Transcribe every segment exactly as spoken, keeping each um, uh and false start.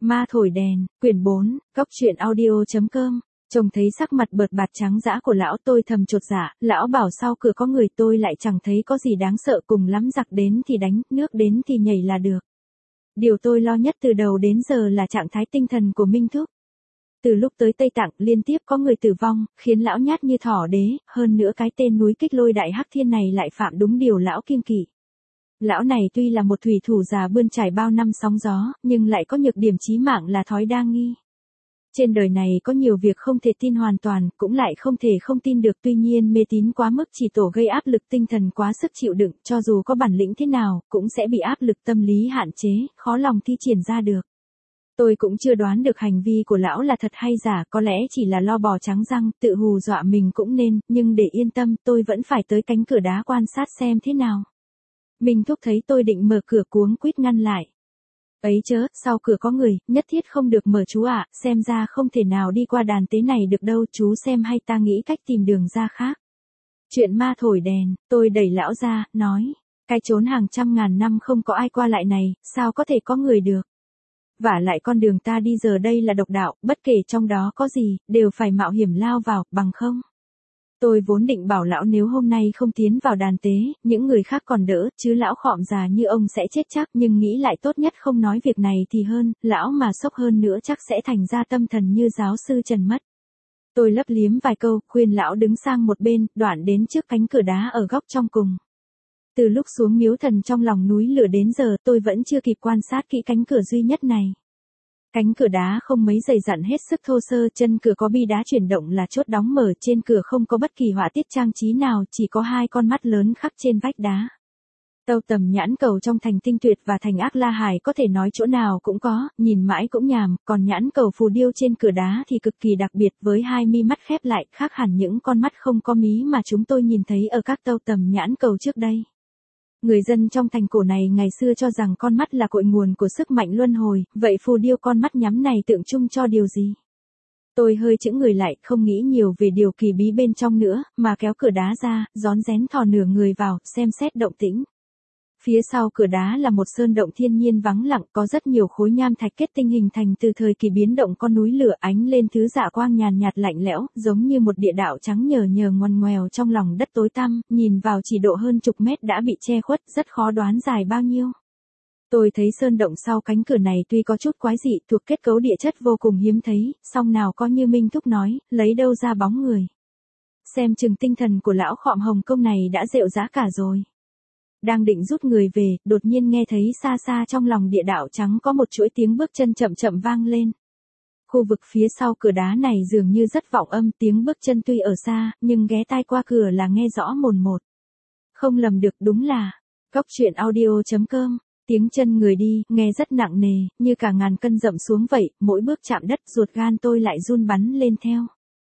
Ma thổi đèn, quyển bốn, góc truyện audio.com. Trông thấy sắc mặt bợt bạt trắng dã của lão tôi thầm chột dạ, lão bảo sau cửa có người tôi lại chẳng thấy có gì đáng sợ, cùng lắm giặc đến thì đánh, nước đến thì nhảy là được. Điều tôi lo nhất từ đầu đến giờ là trạng thái tinh thần của Minh Thúc. Từ lúc tới Tây Tạng liên tiếp có người tử vong, khiến lão nhát như thỏ đế, hơn nữa cái tên núi Kích Lôi Đại Hắc Thiên này lại phạm đúng điều lão kiêng kỵ. Lão này tuy là một thủy thủ già bươn trải bao năm sóng gió, nhưng lại có nhược điểm chí mạng là thói đa nghi. Trên đời này có nhiều việc không thể tin hoàn toàn, cũng lại không thể không tin được, tuy nhiên mê tín quá mức chỉ tổ gây áp lực tinh thần quá sức chịu đựng, cho dù có bản lĩnh thế nào, cũng sẽ bị áp lực tâm lý hạn chế, khó lòng thi triển ra được. Tôi cũng chưa đoán được hành vi của lão là thật hay giả, có lẽ chỉ là lo bò trắng răng, tự hù dọa mình cũng nên, nhưng để yên tâm tôi vẫn phải tới cánh cửa đá quan sát xem thế nào. Minh Thúc thấy tôi định mở cửa cuống quýt ngăn lại. Ấy chớ, sau cửa có người, nhất thiết không được mở chú ạ, xem ra không thể nào đi qua đàn tế này được đâu, chú xem hay ta nghĩ cách tìm đường ra khác. Chuyện ma thổi đèn, tôi đẩy lão ra, nói, cái chốn hàng trăm ngàn năm không có ai qua lại này, sao có thể có người được. Vả lại con đường ta đi giờ đây là độc đạo, bất kể trong đó có gì, đều phải mạo hiểm lao vào, bằng không. Tôi vốn định bảo lão nếu hôm nay không tiến vào đàn tế, những người khác còn đỡ, chứ lão khọm già như ông sẽ chết chắc, nhưng nghĩ lại tốt nhất không nói việc này thì hơn, lão mà sốc hơn nữa chắc sẽ thành ra tâm thần như giáo sư Trần mất. Tôi lấp liếm vài câu, khuyên lão đứng sang một bên, đoạn đến trước cánh cửa đá ở góc trong cùng. Từ lúc xuống miếu thần trong lòng núi lửa đến giờ tôi vẫn chưa kịp quan sát kỹ cánh cửa duy nhất này. Cánh cửa đá không mấy dày dặn, hết sức thô sơ, chân cửa có bi đá chuyển động là chốt đóng mở, trên cửa không có bất kỳ họa tiết trang trí nào, chỉ có hai con mắt lớn khắc trên vách đá. Tâu tầm nhãn cầu trong thành Tinh Tuyệt và thành Ác La Hải có thể nói chỗ nào cũng có, nhìn mãi cũng nhàm, còn nhãn cầu phù điêu trên cửa đá thì cực kỳ đặc biệt, với hai mi mắt khép lại, khác hẳn những con mắt không có mí mà chúng tôi nhìn thấy ở các tâu tầm nhãn cầu trước đây. Người dân trong thành cổ này ngày xưa cho rằng con mắt là cội nguồn của sức mạnh luân hồi, vậy phù điêu con mắt nhắm này tượng trưng cho điều gì? Tôi hơi chững người lại, không nghĩ nhiều về điều kỳ bí bên trong nữa, mà kéo cửa đá ra, rón rén thò nửa người vào, xem xét động tĩnh. Phía sau cửa đá là một sơn động thiên nhiên vắng lặng, có rất nhiều khối nham thạch kết tinh hình thành từ thời kỳ biến động con núi lửa, ánh lên thứ dạ quang nhàn nhạt lạnh lẽo, giống như một địa đạo trắng nhờ nhờ ngoằn ngoèo trong lòng đất tối tăm, nhìn vào chỉ độ hơn chục mét đã bị che khuất, rất khó đoán dài bao nhiêu. Tôi thấy sơn động sau cánh cửa này tuy có chút quái dị, thuộc kết cấu địa chất vô cùng hiếm thấy, song nào có như Minh Thúc nói, lấy đâu ra bóng người. Xem chừng tinh thần của lão khọm Hồng Kông này đã rệu rã cả rồi. Đang định rút người về, đột nhiên nghe thấy xa xa trong lòng địa đạo trắng có một chuỗi tiếng bước chân chậm chậm vang lên. Khu vực phía sau cửa đá này dường như rất vọng âm, tiếng bước chân tuy ở xa, nhưng ghé tai qua cửa là nghe rõ mồn một. Không lầm được, đúng là góc truyện audio.com. Tiếng chân người đi, nghe rất nặng nề, như cả ngàn cân dậm xuống vậy, mỗi bước chạm đất ruột gan tôi lại run bắn lên theo.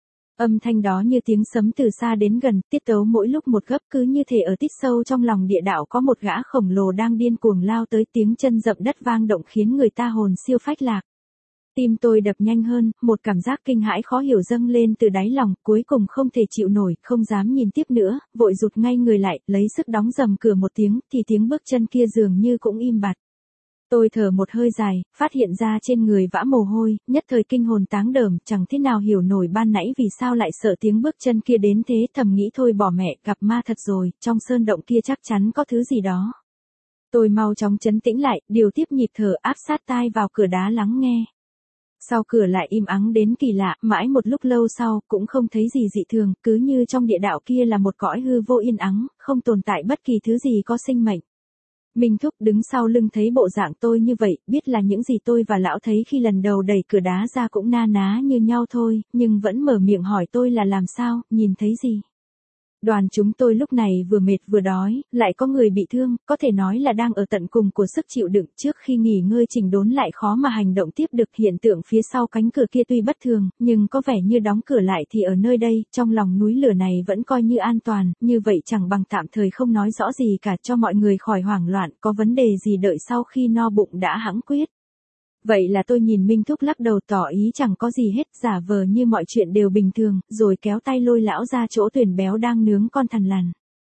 Âm thanh đó như tiếng sấm từ xa đến gần, tiết tấu mỗi lúc một gấp, cứ như thể ở tít sâu trong lòng địa đạo có một gã khổng lồ đang điên cuồng lao tới, tiếng chân dậm đất vang động khiến người ta hồn siêu phách lạc. Tim tôi đập nhanh hơn, một cảm giác kinh hãi khó hiểu dâng lên từ đáy lòng, cuối cùng không thể chịu nổi, không dám nhìn tiếp nữa, vội rụt ngay người lại, lấy sức đóng dầm cửa một tiếng, thì tiếng bước chân kia dường như cũng im bặt. Tôi thở một hơi dài, phát hiện ra trên người vã mồ hôi, nhất thời kinh hồn táng đờm, chẳng thế nào hiểu nổi ban nãy vì sao lại sợ tiếng bước chân kia đến thế, thầm nghĩ thôi bỏ mẹ, gặp ma thật rồi, trong sơn động kia chắc chắn có thứ gì đó. Tôi mau chóng trấn tĩnh lại, điều tiếp nhịp thở, áp sát tai vào cửa đá lắng nghe. Sau cửa lại im ắng đến kỳ lạ, mãi một lúc lâu sau, cũng không thấy gì dị thường, cứ như trong địa đạo kia là một cõi hư vô yên ắng, không tồn tại bất kỳ thứ gì có sinh mệnh. Minh Thúc đứng sau lưng thấy bộ dạng tôi như vậy, biết là những gì tôi và lão thấy khi lần đầu đẩy cửa đá ra cũng na ná như nhau thôi, nhưng vẫn mở miệng hỏi tôi là làm sao, nhìn thấy gì. Đoàn chúng tôi lúc này vừa mệt vừa đói, lại có người bị thương, có thể nói là đang ở tận cùng của sức chịu đựng, trước khi nghỉ ngơi chỉnh đốn lại khó mà hành động tiếp được. Hiện tượng phía sau cánh cửa kia tuy bất thường, nhưng có vẻ như đóng cửa lại thì ở nơi đây, trong lòng núi lửa này vẫn coi như an toàn, như vậy chẳng bằng tạm thời không nói rõ gì cả cho mọi người khỏi hoảng loạn, có vấn đề gì đợi sau khi no bụng đã hẵng quyết. Vậy là tôi nhìn Minh Thúc lắc đầu tỏ ý chẳng có gì hết, giả vờ như mọi chuyện đều bình thường, rồi kéo tay lôi lão ra chỗ Tuyền Béo đang nướng con thằn lằn.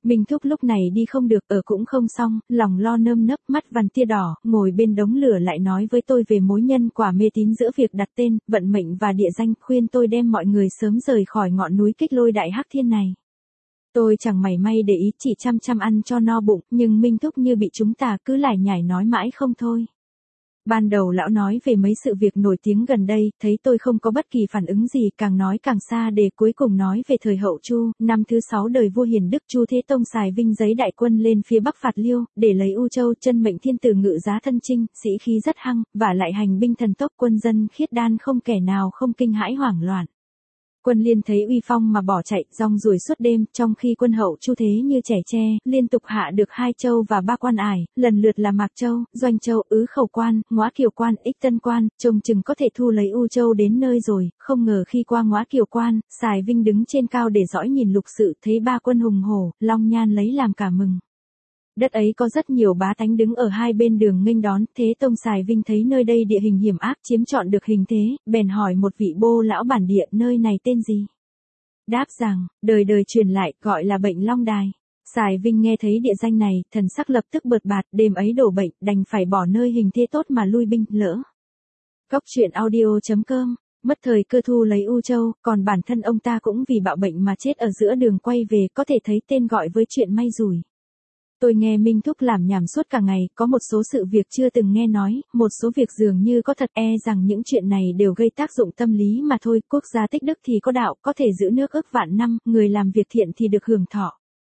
Minh Thúc lúc này đi không được, ở cũng không xong, lòng lo nơm nớp, mắt vằn tia đỏ, ngồi bên đống lửa lại nói với tôi về mối nhân quả mê tín giữa việc đặt tên, vận mệnh và địa danh, khuyên tôi đem mọi người sớm rời khỏi ngọn núi Kích Lôi Đại Hắc Thiên này. Tôi chẳng mảy may để ý, chỉ chăm chăm ăn cho no bụng, nhưng Minh Thúc như bị chúng ta cứ lải nhải nói mãi không thôi. Ban đầu lão nói về mấy sự việc nổi tiếng gần đây, thấy tôi không có bất kỳ phản ứng gì, càng nói càng xa để cuối cùng nói về thời Hậu Chu, năm thứ sáu đời vua Hiền Đức Chu Thế Tông xài Vinh giấy đại quân lên phía Bắc phạt Liêu, để lấy U Châu, chân mệnh thiên tử ngự giá thân chinh, sĩ khí rất hăng, và lại hành binh thần tốc, quân dân khiết đan không kẻ nào không kinh hãi hoảng loạn. Quân Liên thấy uy phong mà bỏ chạy, rong ruổi suốt đêm, trong khi quân Hậu Chu thế như trẻ tre, liên tục hạ được hai châu và ba quan ải, lần lượt là Mạc Châu, Doanh Châu, Ứ Khẩu Quan, Ngõa Kiều Quan, Ích Tân Quan, trông chừng có thể thu lấy U Châu đến nơi rồi, không ngờ khi qua Ngõa Kiều Quan, xài Vinh đứng trên cao để dõi nhìn lục sự, thấy ba quân hùng hổ, long nhan lấy làm cả mừng. Đất ấy có rất nhiều bá tánh đứng ở hai bên đường nghênh đón, Thế Tông xài Vinh thấy nơi đây địa hình hiểm ác, chiếm trọn được hình thế, bèn hỏi một vị bô lão bản địa nơi này tên gì. Đáp rằng, đời đời truyền lại, gọi là Bệnh Long Đài. Xài Vinh nghe thấy địa danh này, thần sắc lập tức bợt bạt, đêm ấy đổ bệnh, đành phải bỏ nơi hình thế tốt mà lui binh, lỡ. Cóc truyện audio chấm com, mất thời cơ thu lấy U Châu, còn bản thân ông ta cũng vì bạo bệnh mà chết ở giữa đường quay về, có thể thấy tên gọi với chuyện may rủi. Tôi nghe Minh Thúc làm nhảm suốt cả ngày, có một số sự việc chưa từng nghe nói, một số việc dường như có thật, e rằng những chuyện này đều gây tác dụng tâm lý mà thôi, quốc gia tích đức thì có đạo, có thể giữ nước ức vạn năm, người làm việc thiện thì được hưởng thọ.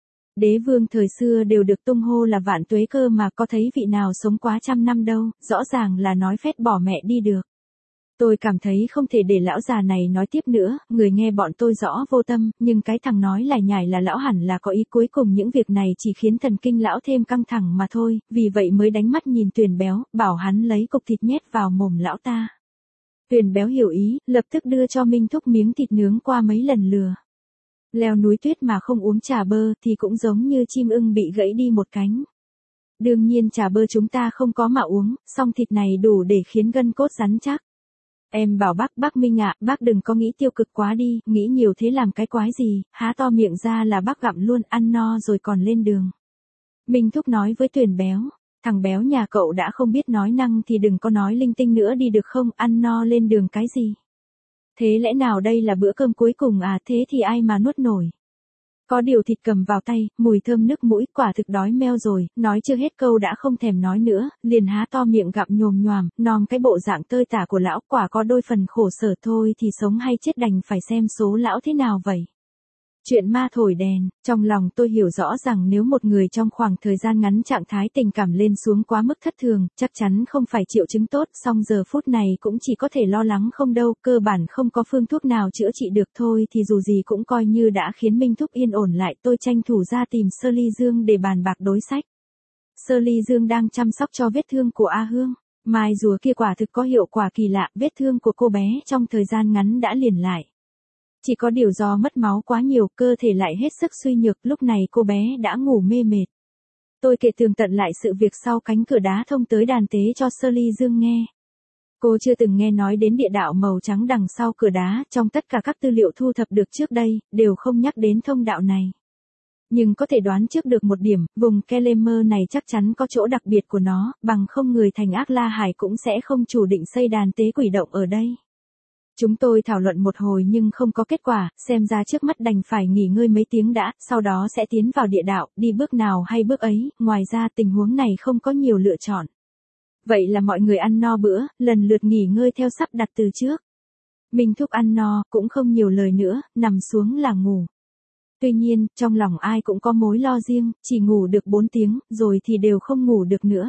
Đế vương thời xưa đều được tung hô là vạn tuế cơ mà, có thấy vị nào sống quá trăm năm đâu, rõ ràng là nói phét bỏ mẹ đi được. Tôi cảm thấy không thể để lão già này nói tiếp nữa, người nghe bọn tôi rõ vô tâm, nhưng cái thằng nói lải nhải là lão hẳn là có ý, cuối cùng những việc này chỉ khiến thần kinh lão thêm căng thẳng mà thôi, vì vậy mới đánh mắt nhìn Tuyền Béo, bảo hắn lấy cục thịt nhét vào mồm lão ta. Tuyền Béo hiểu ý, lập tức đưa cho Minh Thúc miếng thịt nướng qua mấy lần lừa. Leo núi tuyết mà không uống trà bơ thì cũng giống như chim ưng bị gãy đi một cánh. Đương nhiên trà bơ chúng ta không có mà uống, song thịt này đủ để khiến gân cốt rắn chắc. Em bảo bác, bác Minh ạ, bác đừng có nghĩ tiêu cực quá đi, nghĩ nhiều thế làm cái quái gì, há to miệng ra là bác gặm luôn, ăn no rồi còn lên đường. Minh Thúc nói với Tuyền Béo, thằng béo nhà cậu đã không biết nói năng thì đừng có nói linh tinh nữa đi được không, ăn no lên đường cái gì. Thế lẽ nào đây là bữa cơm cuối cùng à, thế thì ai mà nuốt nổi. Có điều thịt cầm vào tay, mùi thơm nước mũi, quả thực đói meo rồi, nói chưa hết câu đã không thèm nói nữa, liền há to miệng gặm nhồm nhoàm, nom cái bộ dạng tơi tả của lão, quả có đôi phần khổ sở thôi thì sống hay chết đành phải xem số lão thế nào vậy. Chuyện ma thổi đèn, trong lòng tôi hiểu rõ rằng nếu một người trong khoảng thời gian ngắn trạng thái tình cảm lên xuống quá mức thất thường, chắc chắn không phải triệu chứng tốt, song giờ phút này cũng chỉ có thể lo lắng không đâu, cơ bản không có phương thuốc nào chữa trị được thôi thì dù gì cũng coi như đã khiến Minh Thúc yên ổn lại, tôi tranh thủ ra tìm Sơ Ly Dương để bàn bạc đối sách. Sơ Ly Dương đang chăm sóc cho vết thương của A Hương, mai rùa kia quả thực có hiệu quả kỳ lạ, vết thương của cô bé trong thời gian ngắn đã liền lại. Chỉ có điều do mất máu quá nhiều, cơ thể lại hết sức suy nhược, lúc này cô bé đã ngủ mê mệt. Tôi kể tường tận lại sự việc sau cánh cửa đá thông tới đàn tế cho Sơ Ly Dương nghe. Cô chưa từng nghe nói đến địa đạo màu trắng đằng sau cửa đá, trong tất cả các tư liệu thu thập được trước đây, đều không nhắc đến thông đạo này. Nhưng có thể đoán trước được một điểm, vùng Kelemer này chắc chắn có chỗ đặc biệt của nó, bằng không người thành Ác La Hải cũng sẽ không chủ định xây đàn tế quỷ động ở đây. Chúng tôi thảo luận một hồi nhưng không có kết quả, xem ra trước mắt đành phải nghỉ ngơi mấy tiếng đã, sau đó sẽ tiến vào địa đạo, đi bước nào hay bước ấy, ngoài ra tình huống này không có nhiều lựa chọn. Vậy là mọi người ăn no bữa, lần lượt nghỉ ngơi theo sắp đặt từ trước. Minh Thúc ăn no, cũng không nhiều lời nữa, nằm xuống là ngủ. Tuy nhiên, trong lòng ai cũng có mối lo riêng, chỉ ngủ được bốn tiếng, rồi thì đều không ngủ được nữa.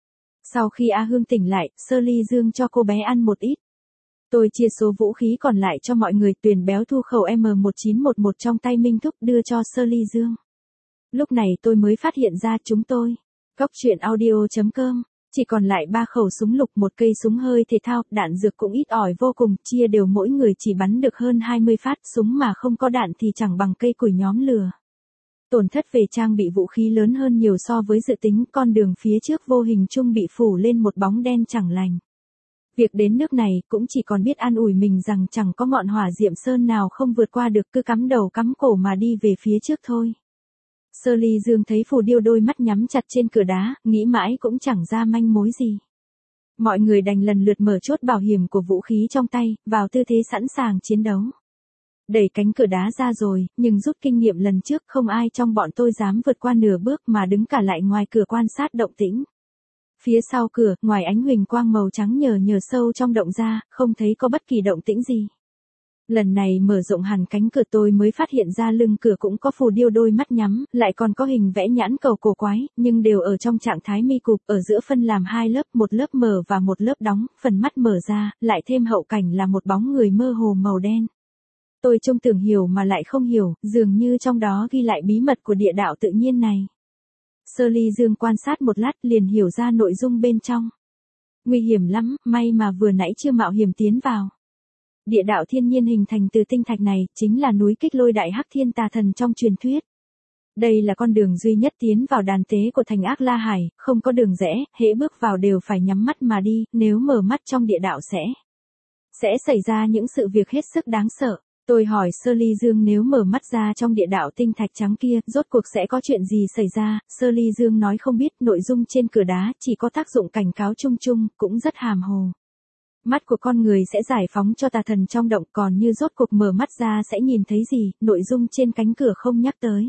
Sau khi A Hương tỉnh lại, Sơ Ly Dương cho cô bé ăn một ít. Tôi chia số vũ khí còn lại cho mọi người, Tuyền Béo thu khẩu M một chín một một trong tay Minh Thúc đưa cho Sơ Ly Dương. Lúc này tôi mới phát hiện ra chúng tôi. Cóc truyện audio chấm com, chỉ còn lại ba khẩu súng lục, một cây súng hơi thể thao, đạn dược cũng ít ỏi vô cùng, chia đều mỗi người chỉ bắn được hơn hai mươi phát, súng mà không có đạn thì chẳng bằng cây củi nhóm lửa. Tổn thất về trang bị vũ khí lớn hơn nhiều so với dự tính, con đường phía trước vô hình chung bị phủ lên một bóng đen chẳng lành. Việc đến nước này cũng chỉ còn biết an ủi mình rằng chẳng có ngọn hỏa diệm sơn nào không vượt qua được, cứ cắm đầu cắm cổ mà đi về phía trước thôi. Sơ Ly Dương thấy phù điêu đôi mắt nhắm chặt trên cửa đá, nghĩ mãi cũng chẳng ra manh mối gì. Mọi người đành lần lượt mở chốt bảo hiểm của vũ khí trong tay, vào tư thế sẵn sàng chiến đấu. Đẩy cánh cửa đá ra rồi, nhưng rút kinh nghiệm lần trước không ai trong bọn tôi dám vượt qua nửa bước mà đứng cả lại ngoài cửa quan sát động tĩnh. Phía sau cửa, ngoài ánh huỳnh quang màu trắng nhờ nhờ sâu trong động ra, không thấy có bất kỳ động tĩnh gì. Lần này mở rộng hẳn cánh cửa tôi mới phát hiện ra lưng cửa cũng có phù điêu đôi mắt nhắm, lại còn có hình vẽ nhãn cầu cổ quái, nhưng đều ở trong trạng thái mi cụp, ở giữa phân làm hai lớp, một lớp mở và một lớp đóng, phần mắt mở ra, lại thêm hậu cảnh là một bóng người mơ hồ màu đen. Tôi trông tưởng hiểu mà lại không hiểu, dường như trong đó ghi lại bí mật của địa đạo tự nhiên này. Sơ Ly Dương quan sát một lát liền hiểu ra nội dung bên trong. Nguy hiểm lắm, may mà vừa nãy chưa mạo hiểm tiến vào. Địa đạo thiên nhiên hình thành từ tinh thạch này, chính là núi Kích Lôi Đại Hắc Thiên Tà Thần trong truyền thuyết. Đây là con đường duy nhất tiến vào đàn tế của thành Ác La Hải, không có đường rẽ, hễ bước vào đều phải nhắm mắt mà đi, nếu mở mắt trong địa đạo sẽ sẽ xảy ra những sự việc hết sức đáng sợ. Tôi hỏi Sơ Ly Dương nếu mở mắt ra trong địa đạo tinh thạch trắng kia, rốt cuộc sẽ có chuyện gì xảy ra, Sơ Ly Dương nói không biết, nội dung trên cửa đá chỉ có tác dụng cảnh cáo chung chung, cũng rất hàm hồ. Mắt của con người sẽ giải phóng cho tà thần trong động, còn như rốt cuộc mở mắt ra sẽ nhìn thấy gì, nội dung trên cánh cửa không nhắc tới.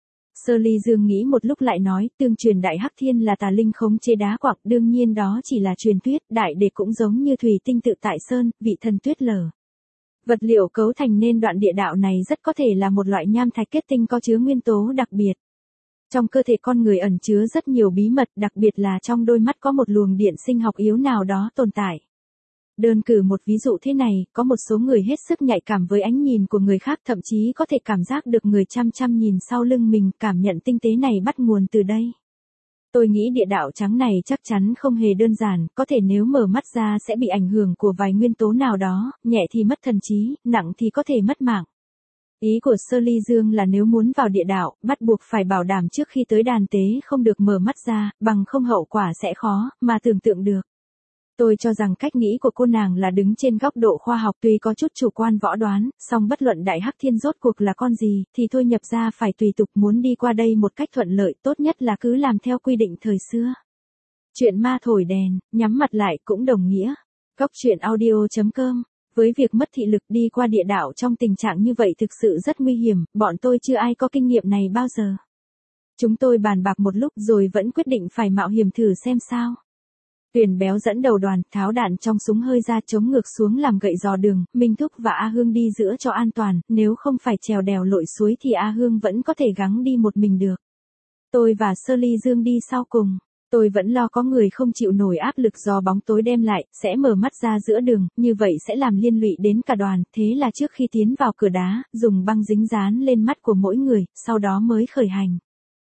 Sơ Ly Dương nghĩ một lúc lại nói, tương truyền Đại Hắc Thiên là tà linh khống chế đá quặng, đương nhiên đó chỉ là truyền thuyết, đại đế cũng giống như thủy tinh tự tại sơn, vị thần tuyết lở. Vật liệu cấu thành nên đoạn địa đạo này rất có thể là một loại nham thạch kết tinh có chứa nguyên tố đặc biệt. Trong cơ thể con người ẩn chứa rất nhiều bí mật, đặc biệt là trong đôi mắt có một luồng điện sinh học yếu nào đó tồn tại. Đơn cử một ví dụ thế này, có một số người hết sức nhạy cảm với ánh nhìn của người khác, thậm chí có thể cảm giác được người chăm chăm nhìn sau lưng mình, cảm nhận tinh tế này bắt nguồn từ đây. Tôi nghĩ địa đạo trắng này chắc chắn không hề đơn giản, có thể nếu mở mắt ra sẽ bị ảnh hưởng của vài nguyên tố nào đó, nhẹ thì mất thần trí, nặng thì có thể mất mạng. Ý của Sơ Ly Dương là nếu muốn vào địa đạo, bắt buộc phải bảo đảm trước khi tới đàn tế không được mở mắt ra, bằng không hậu quả sẽ khó, mà tưởng tượng được. Tôi cho rằng cách nghĩ của cô nàng là đứng trên góc độ khoa học, tuy có chút chủ quan võ đoán, song bất luận Đại Hắc Thiên rốt cuộc là con gì, thì thôi nhập ra phải tùy tục, muốn đi qua đây một cách thuận lợi, tốt nhất là cứ làm theo quy định thời xưa. Chuyện ma thổi đèn, nhắm mặt lại cũng đồng nghĩa. Góc chuyện audio chấm com. Với việc mất thị lực đi qua địa đạo trong tình trạng như vậy thực sự rất nguy hiểm, bọn tôi chưa ai có kinh nghiệm này bao giờ. Chúng tôi bàn bạc một lúc rồi vẫn quyết định phải mạo hiểm thử xem sao. Tuyền Béo dẫn đầu đoàn, tháo đạn trong súng hơi ra chống ngược xuống làm gậy dò đường, Minh Thúc và A Hương đi giữa cho an toàn, nếu không phải trèo đèo lội suối thì A Hương vẫn có thể gắng đi một mình được. Tôi và Sơ Ly Dương đi sau cùng. Tôi vẫn lo có người không chịu nổi áp lực do bóng tối đem lại, sẽ mở mắt ra giữa đường, như vậy sẽ làm liên lụy đến cả đoàn, thế là trước khi tiến vào cửa đá, dùng băng dính dán lên mắt của mỗi người, sau đó mới khởi hành.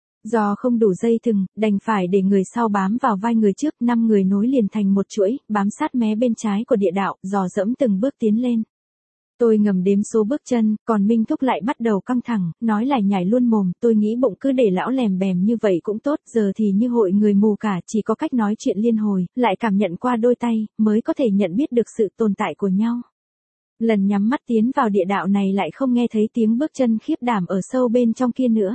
Do không đủ dây thừng, đành phải để người sau bám vào vai người trước, năm người nối liền thành một chuỗi, bám sát mé bên trái của địa đạo, dò dẫm từng bước tiến lên. Tôi ngầm đếm số bước chân, còn Minh Thúc lại bắt đầu căng thẳng, nói lại nhảy luôn mồm, tôi nghĩ bụng cứ để lão lèm bèm như vậy cũng tốt, giờ thì như hội người mù cả, chỉ có cách nói chuyện liên hồi, lại cảm nhận qua đôi tay, mới có thể nhận biết được sự tồn tại của nhau. Lần nhắm mắt tiến vào địa đạo này lại không nghe thấy tiếng bước chân khiếp đảm ở sâu bên trong kia nữa.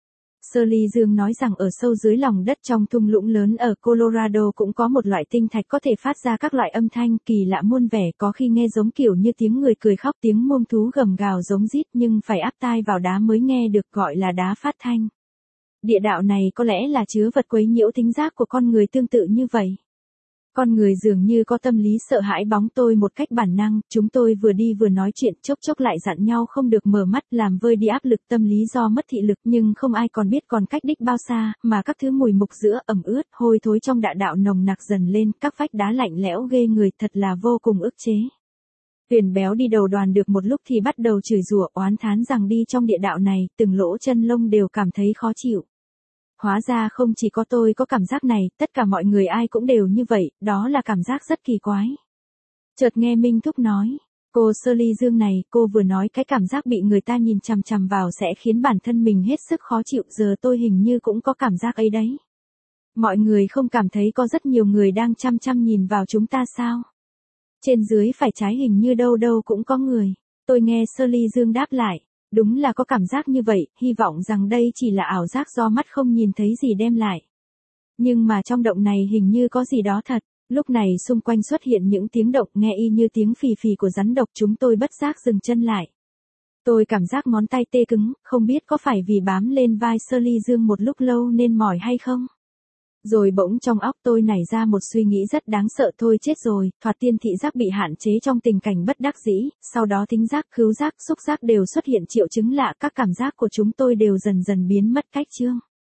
Sơ Ly Dương nói rằng ở sâu dưới lòng đất trong thung lũng lớn ở Colorado cũng có một loại tinh thạch có thể phát ra các loại âm thanh kỳ lạ muôn vẻ, có khi nghe giống kiểu như tiếng người cười khóc, tiếng muông thú gầm gào giống rít, nhưng phải áp tai vào đá mới nghe được, gọi là đá phát thanh. Địa đạo này có lẽ là chứa vật quấy nhiễu thính giác của con người tương tự như vậy. Con người dường như có tâm lý sợ hãi bóng tôi một cách bản năng, chúng tôi vừa đi vừa nói chuyện, chốc chốc lại dặn nhau không được mở mắt, làm vơi đi áp lực tâm lý do mất thị lực, nhưng không ai còn biết còn cách đích bao xa, mà các thứ mùi mục giữa, ẩm ướt, hôi thối trong địa đạo nồng nặc dần lên, các vách đá lạnh lẽo ghê người, thật là vô cùng ức chế. Tuyền Béo đi đầu đoàn được một lúc thì bắt đầu chửi rủa, oán thán rằng đi trong địa đạo này, từng lỗ chân lông đều cảm thấy khó chịu. Hóa ra không chỉ có tôi có cảm giác này, tất cả mọi người ai cũng đều như vậy, đó là cảm giác rất kỳ quái. Chợt nghe Minh Thúc nói, cô Sơ Ly Dương này, cô vừa nói cái cảm giác bị người ta nhìn chằm chằm vào sẽ khiến bản thân mình hết sức khó chịu, giờ tôi hình như cũng có cảm giác ấy đấy. Mọi người không cảm thấy có rất nhiều người đang chăm chăm nhìn vào chúng ta sao? Trên dưới phải trái hình như đâu đâu cũng có người. Tôi nghe Sơ Ly Dương đáp lại. Đúng là có cảm giác như vậy, hy vọng rằng đây chỉ là ảo giác do mắt không nhìn thấy gì đem lại. Nhưng mà trong động này hình như có gì đó thật. Lúc này xung quanh xuất hiện những tiếng động nghe y như tiếng phì phì của rắn độc, chúng tôi bất giác dừng chân lại. Tôi cảm giác ngón tay tê cứng, không biết có phải vì bám lên vai Sơ Ly Dương một lúc lâu nên mỏi hay không. Rồi bỗng trong óc tôi nảy ra một suy nghĩ rất đáng sợ, thôi chết rồi, thoạt tiên thị giác bị hạn chế trong tình cảnh bất đắc dĩ, sau đó thính giác, khứu giác, xúc giác đều xuất hiện triệu chứng lạ, các cảm giác của chúng tôi đều dần dần biến mất cách chương.